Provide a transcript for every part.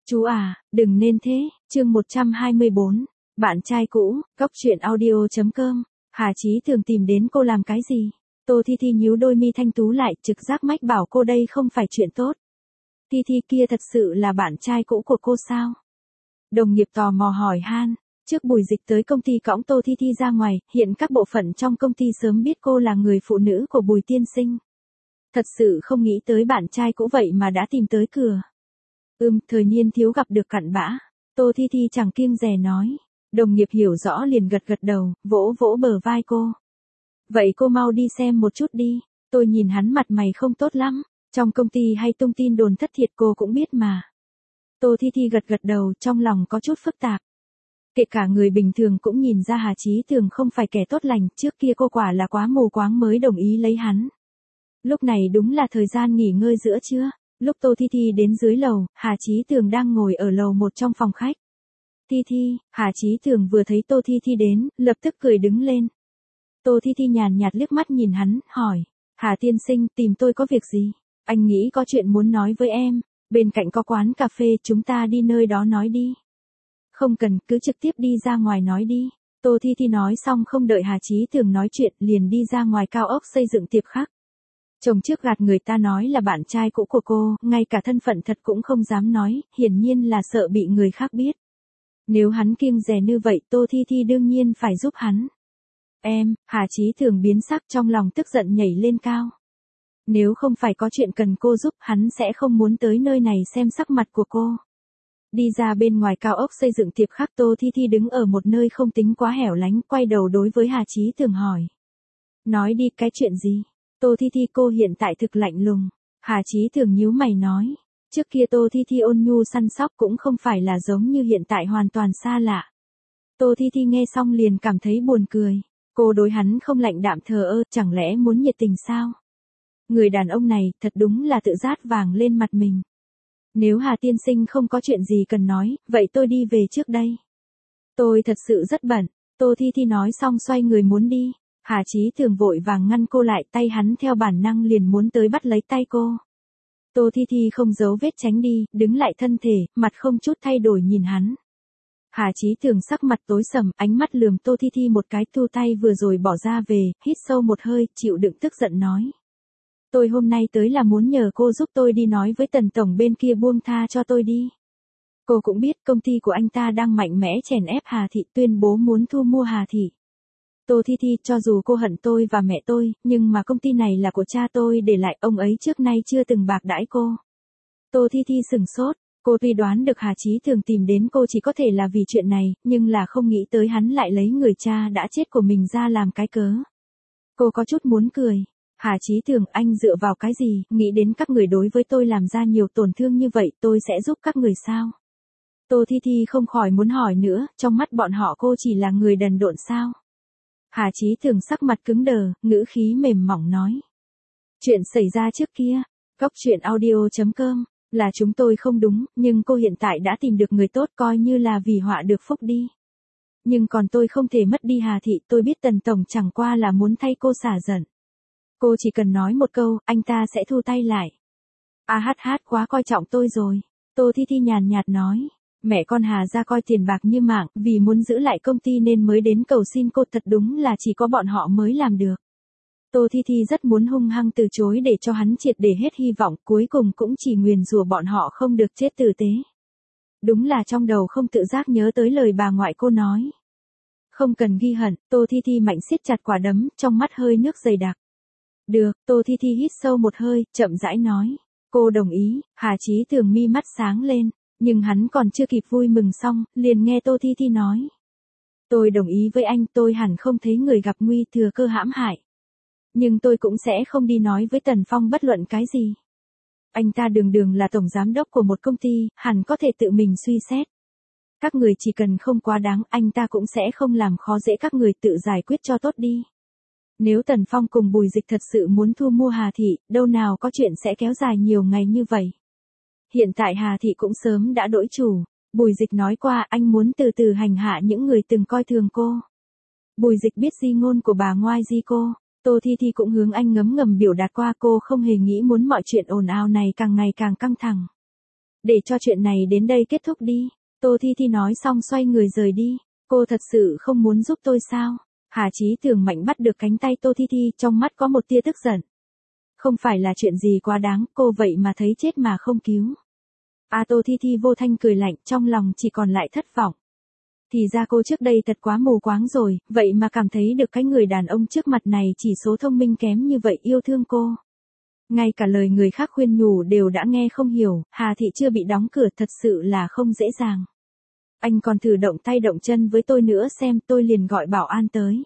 Chú à, đừng nên thế, chương 124, bạn trai cũ, Cóc truyện audio.com, Hà Chí Thường tìm đến cô làm cái gì? Tô Thi Thi nhíu đôi mi thanh tú lại, trực giác mách bảo cô đây không phải chuyện tốt. Thi Thi kia thật sự là bạn trai cũ của cô sao? Đồng nghiệp tò mò hỏi han, trước Bùi Dịch tới công ty cõng Tô Thi Thi ra ngoài, hiện các bộ phận trong công ty sớm biết cô là người phụ nữ của Bùi tiên sinh. Thật sự không nghĩ tới bạn trai cũ vậy mà đã tìm tới cửa. Thời niên thiếu gặp được cặn bã. Tô Thi Thi chẳng kiêng dè nói. Đồng nghiệp hiểu rõ liền gật gật đầu, vỗ vỗ bờ vai cô. Vậy cô mau đi xem một chút đi. Tôi nhìn hắn mặt mày không tốt lắm. Trong công ty hay tung tin đồn thất thiệt cô cũng biết mà. Tô Thi Thi gật gật đầu, trong lòng có chút phức tạp. Kể cả người bình thường cũng nhìn ra Hà Chí Thường không phải kẻ tốt lành, trước kia cô quả là quá mù quáng mới đồng ý lấy hắn. Lúc này đúng là thời gian nghỉ ngơi giữa trưa. Lúc Tô Thi Thi đến dưới lầu, Hà Chí Thường đang ngồi ở lầu một trong phòng khách. Thi Thi, Hà Chí Thường vừa thấy Tô Thi Thi đến, lập tức cười đứng lên. Tô Thi Thi nhàn nhạt liếc mắt nhìn hắn, hỏi, Hà tiên sinh tìm tôi có việc gì? Anh nghĩ có chuyện muốn nói với em, bên cạnh có quán cà phê chúng ta đi nơi đó nói đi. Không cần, cứ trực tiếp đi ra ngoài nói đi. Tô Thi Thi nói xong không đợi Hà Chí Thường nói chuyện liền đi ra ngoài cao ốc xây dựng tiệp khắc. Chồng trước gạt người ta nói là bạn trai cũ của cô, ngay cả thân phận thật cũng không dám nói, hiển nhiên là sợ bị người khác biết. Nếu hắn kiêng dè như vậy Tô Thi Thi đương nhiên phải giúp hắn. Em, Hà Chí Thường biến sắc trong lòng tức giận nhảy lên cao. Nếu không phải có chuyện cần cô giúp hắn sẽ không muốn tới nơi này xem sắc mặt của cô. Đi ra bên ngoài cao ốc xây dựng tiệp khắc Tô Thi Thi đứng ở một nơi không tính quá hẻo lánh, quay đầu đối với Hà Chí Thường hỏi. Nói đi, cái chuyện gì? Tô Thi Thi cô hiện tại thực lạnh lùng. Hà Chí Thường nhíu mày nói. Trước kia Tô Thi Thi ôn nhu săn sóc cũng không phải là giống như hiện tại hoàn toàn xa lạ. Tô Thi Thi nghe xong liền cảm thấy buồn cười. Cô đối hắn không lạnh đạm thờ ơ, chẳng lẽ muốn nhiệt tình sao? Người đàn ông này thật đúng là tự rát vàng lên mặt mình. Nếu Hà tiên sinh không có chuyện gì cần nói, vậy tôi đi về trước đây. Tôi thật sự rất bận. Tô Thi Thi nói xong xoay người muốn đi. Hà Chí Thường vội vàng ngăn cô lại, tay hắn theo bản năng liền muốn tới bắt lấy tay cô. Tô Thi Thi không giấu vết tránh đi, đứng lại thân thể, mặt không chút thay đổi nhìn hắn. Hà Chí Thường sắc mặt tối sầm, ánh mắt lườm Tô Thi Thi một cái, thu tay vừa rồi bỏ ra về, hít sâu một hơi, chịu đựng tức giận nói. Tôi hôm nay tới là muốn nhờ cô giúp tôi đi nói với Tần tổng bên kia buông tha cho tôi đi. Cô cũng biết công ty của anh ta đang mạnh mẽ chèn ép Hà Thị, tuyên bố muốn thu mua Hà Thị. Tô Thi Thi, cho dù cô hận tôi và mẹ tôi, nhưng mà công ty này là của cha tôi để lại, ông ấy trước nay chưa từng bạc đãi cô. Tô Thi Thi sửng sốt, cô tuy đoán được Hà Chí Thường tìm đến cô chỉ có thể là vì chuyện này, nhưng là không nghĩ tới hắn lại lấy người cha đã chết của mình ra làm cái cớ. Cô có chút muốn cười. Hà Chí Thường, anh dựa vào cái gì, nghĩ đến các người đối với tôi làm ra nhiều tổn thương như vậy, tôi sẽ giúp các người sao? Tô Thi Thi không khỏi muốn hỏi nữa, trong mắt bọn họ cô chỉ là người đần độn sao? Hà Chí Thường sắc mặt cứng đờ, ngữ khí mềm mỏng nói. Chuyện xảy ra trước kia, Cóc truyện audio.com, là chúng tôi không đúng, nhưng cô hiện tại đã tìm được người tốt coi như là vì họa được phúc đi. Nhưng còn tôi không thể mất đi Hà Thị, tôi biết Tần tổng chẳng qua là muốn thay cô xả giận. Cô chỉ cần nói một câu, anh ta sẽ thu tay lại. Quá coi trọng tôi rồi. Tô Thi Thi nhàn nhạt nói. Mẹ con Hà ra coi tiền bạc như mạng, vì muốn giữ lại công ty nên mới đến cầu xin cô, thật đúng là chỉ có bọn họ mới làm được. Tô Thi Thi rất muốn hung hăng từ chối để cho hắn triệt để hết hy vọng, cuối cùng cũng chỉ nguyền rủa bọn họ không được chết tử tế. Đúng là trong đầu không tự giác nhớ tới lời bà ngoại cô nói. Không cần ghi hận, Tô Thi Thi mạnh siết chặt quả đấm, trong mắt hơi nước dày đặc. Được, Tô Thi Thi hít sâu một hơi, chậm rãi nói. Cô đồng ý. Hà Chí Thường mi mắt sáng lên. Nhưng hắn còn chưa kịp vui mừng xong, liền nghe Tô Thi Thi nói. Tôi đồng ý với anh, tôi hẳn không thấy người gặp nguy thừa cơ hãm hại. Nhưng tôi cũng sẽ không đi nói với Tần Phong bất luận cái gì. Anh ta đường đường là tổng giám đốc của một công ty, hẳn có thể tự mình suy xét. Các người chỉ cần không quá đáng, anh ta cũng sẽ không làm khó dễ các người, tự giải quyết cho tốt đi. Nếu Tần Phong cùng Bùi Dịch thật sự muốn thu mua Hà Thị, đâu nào có chuyện sẽ kéo dài nhiều ngày như vậy. Hiện tại Hà Thị cũng sớm đã đổi chủ. Bùi Dịch nói qua anh muốn từ từ hành hạ những người từng coi thường cô. Bùi Dịch biết di ngôn của bà ngoại di cô. Tô Thi Thi cũng hướng anh ngấm ngầm biểu đạt qua, cô không hề nghĩ muốn mọi chuyện ồn ào này càng ngày càng căng thẳng. Để cho chuyện này đến đây kết thúc đi. Tô Thi Thi nói xong xoay người rời đi. Cô thật sự không muốn giúp tôi sao? Hà Chí Tường mạnh bắt được cánh tay Tô Thi Thi, trong mắt có một tia tức giận. Không phải là chuyện gì quá đáng, cô vậy mà thấy chết mà không cứu. Tô Thi Thi vô thanh cười lạnh, trong lòng chỉ còn lại thất vọng. Thì ra cô trước đây thật quá mù quáng rồi, vậy mà cảm thấy được cái người đàn ông trước mặt này chỉ số thông minh kém như vậy yêu thương cô. Ngay cả lời người khác khuyên nhủ đều đã nghe không hiểu, Hà Thị chưa bị đóng cửa thật sự là không dễ dàng. Anh còn thử động tay động chân với tôi nữa xem, tôi liền gọi bảo an tới.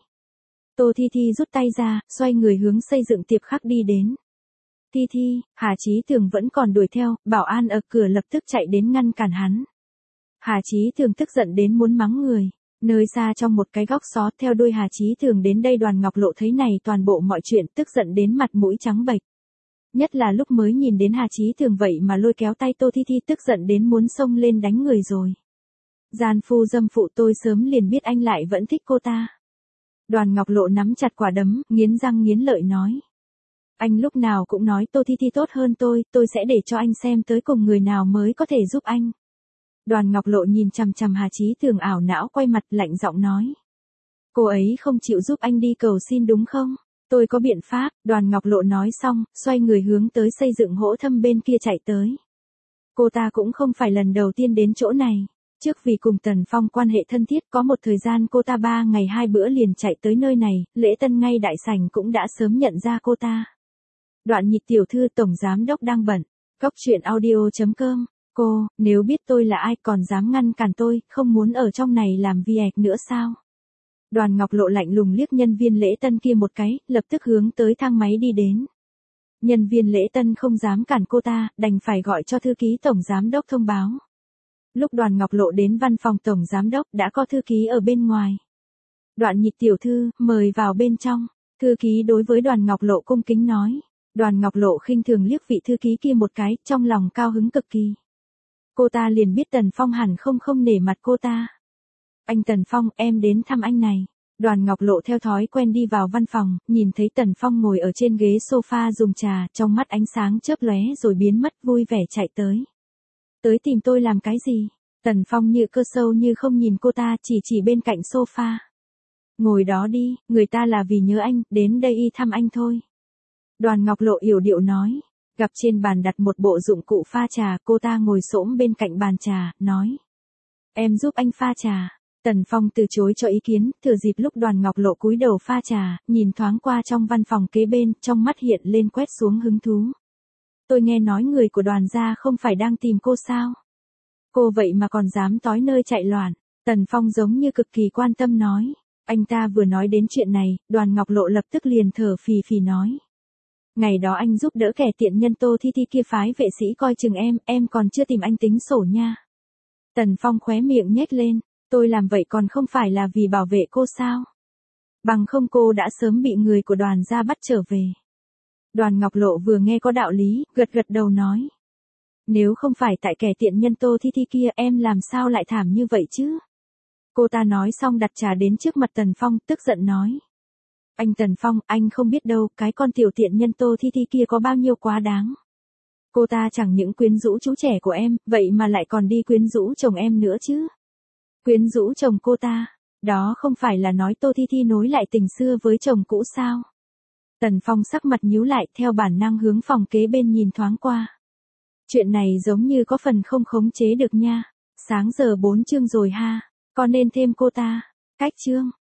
Tô Thi Thi rút tay ra, xoay người hướng xây dựng tiệp khắc đi đến. Thi Thi, Hà Chí Tường vẫn còn đuổi theo, bảo an ở cửa lập tức chạy đến ngăn cản hắn. Hà Chí Tường tức giận đến muốn mắng người. Nơi xa trong một cái góc xó theo đuôi Hà Chí Tường đến đây Đoàn Ngọc Lộ thấy này toàn bộ mọi chuyện tức giận đến mặt mũi trắng bệch. Nhất là lúc mới nhìn đến Hà Chí Tường vậy mà lôi kéo tay Tô Thi Thi tức giận đến muốn xông lên đánh người rồi. Gian phu dâm phụ tôi sớm liền biết anh lại vẫn thích cô ta. Đoàn Ngọc Lộ nắm chặt quả đấm, nghiến răng nghiến lợi nói. Anh lúc nào cũng nói Tô Thi Thi tốt hơn tôi sẽ để cho anh xem tới cùng người nào mới có thể giúp anh. Đoàn Ngọc Lộ nhìn chằm chằm Hà Chí Tường ảo não quay mặt lạnh giọng nói. Cô ấy không chịu giúp anh đi cầu xin đúng không? Tôi có biện pháp, Đoàn Ngọc Lộ nói xong, xoay người hướng tới xây dựng hỗ thâm bên kia chạy tới. Cô ta cũng không phải lần đầu tiên đến chỗ này. Trước vì cùng Tần Phong quan hệ thân thiết có một thời gian cô ta 3 ngày 2 bữa liền chạy tới nơi này, lễ tân ngay đại sảnh cũng đã sớm nhận ra cô ta. Đoạn Nhịch tiểu thư tổng giám đốc đang bận. Cóc truyện audio.com. Cô, nếu biết tôi là ai còn dám ngăn cản tôi, không muốn ở trong này làm việc nữa sao? Đoàn Ngọc Lộ lạnh lùng liếc nhân viên lễ tân kia một cái, lập tức hướng tới thang máy đi đến. Nhân viên lễ tân không dám cản cô ta, đành phải gọi cho thư ký tổng giám đốc thông báo. Lúc Đoàn Ngọc Lộ đến văn phòng tổng giám đốc đã có thư ký ở bên ngoài. Đoạn Nhịch tiểu thư, mời vào bên trong. Thư ký đối với Đoàn Ngọc Lộ cung kính nói. Đoàn Ngọc Lộ khinh thường liếc vị thư ký kia một cái, trong lòng cao hứng cực kỳ. Cô ta liền biết Tần Phong hẳn không nể mặt cô ta. Anh Tần Phong, em đến thăm anh này. Đoàn Ngọc Lộ theo thói quen đi vào văn phòng, nhìn thấy Tần Phong ngồi ở trên ghế sofa dùng trà, trong mắt ánh sáng chớp lóe rồi biến mất, vui vẻ chạy tới. Tới tìm tôi làm cái gì? Tần Phong như cơ sâu như không nhìn cô ta, chỉ bên cạnh sofa. Ngồi đó đi, người ta là vì nhớ anh, đến đây y thăm anh thôi. Đoàn Ngọc Lộ yểu điệu nói. Gặp trên bàn đặt một bộ dụng cụ pha trà, cô ta ngồi xổm bên cạnh bàn trà, nói. Em giúp anh pha trà. Tần Phong từ chối cho ý kiến, thừa dịp lúc Đoàn Ngọc Lộ cúi đầu pha trà, nhìn thoáng qua trong văn phòng kế bên, trong mắt hiện lên quét xuống hứng thú. Tôi nghe nói người của Đoàn gia không phải đang tìm cô sao? Cô vậy mà còn dám tói nơi chạy loạn. Tần Phong giống như cực kỳ quan tâm nói. Anh ta vừa nói đến chuyện này, Đoàn Ngọc Lộ lập tức liền thở phì phì nói. Ngày đó anh giúp đỡ kẻ tiện nhân Tô Thi Thi kia phái vệ sĩ coi chừng em còn chưa tìm anh tính sổ nha. Tần Phong khóe miệng nhếch lên, tôi làm vậy còn không phải là vì bảo vệ cô sao? Bằng không cô đã sớm bị người của Đoàn gia bắt trở về. Đoàn Ngọc Lộ vừa nghe có đạo lý, gật đầu nói. Nếu không phải tại kẻ tiện nhân Tô Thi Thi kia em làm sao lại thảm như vậy chứ? Cô ta nói xong đặt trà đến trước mặt Tần Phong, tức giận nói. Anh Tần Phong, anh không biết đâu, cái con tiểu tiện nhân Tô Thi Thi kia có bao nhiêu quá đáng. Cô ta chẳng những quyến rũ chú trẻ của em, vậy mà lại còn đi quyến rũ chồng em nữa chứ. Quyến rũ chồng cô ta, đó không phải là nói Tô Thi Thi nối lại tình xưa với chồng cũ sao? Tần Phong sắc mặt nhíu lại theo bản năng hướng phòng kế bên nhìn thoáng qua. Chuyện này giống như có phần không khống chế được nha. Sáng giờ 4 chương rồi ha, có nên thêm cô ta? Cách chương.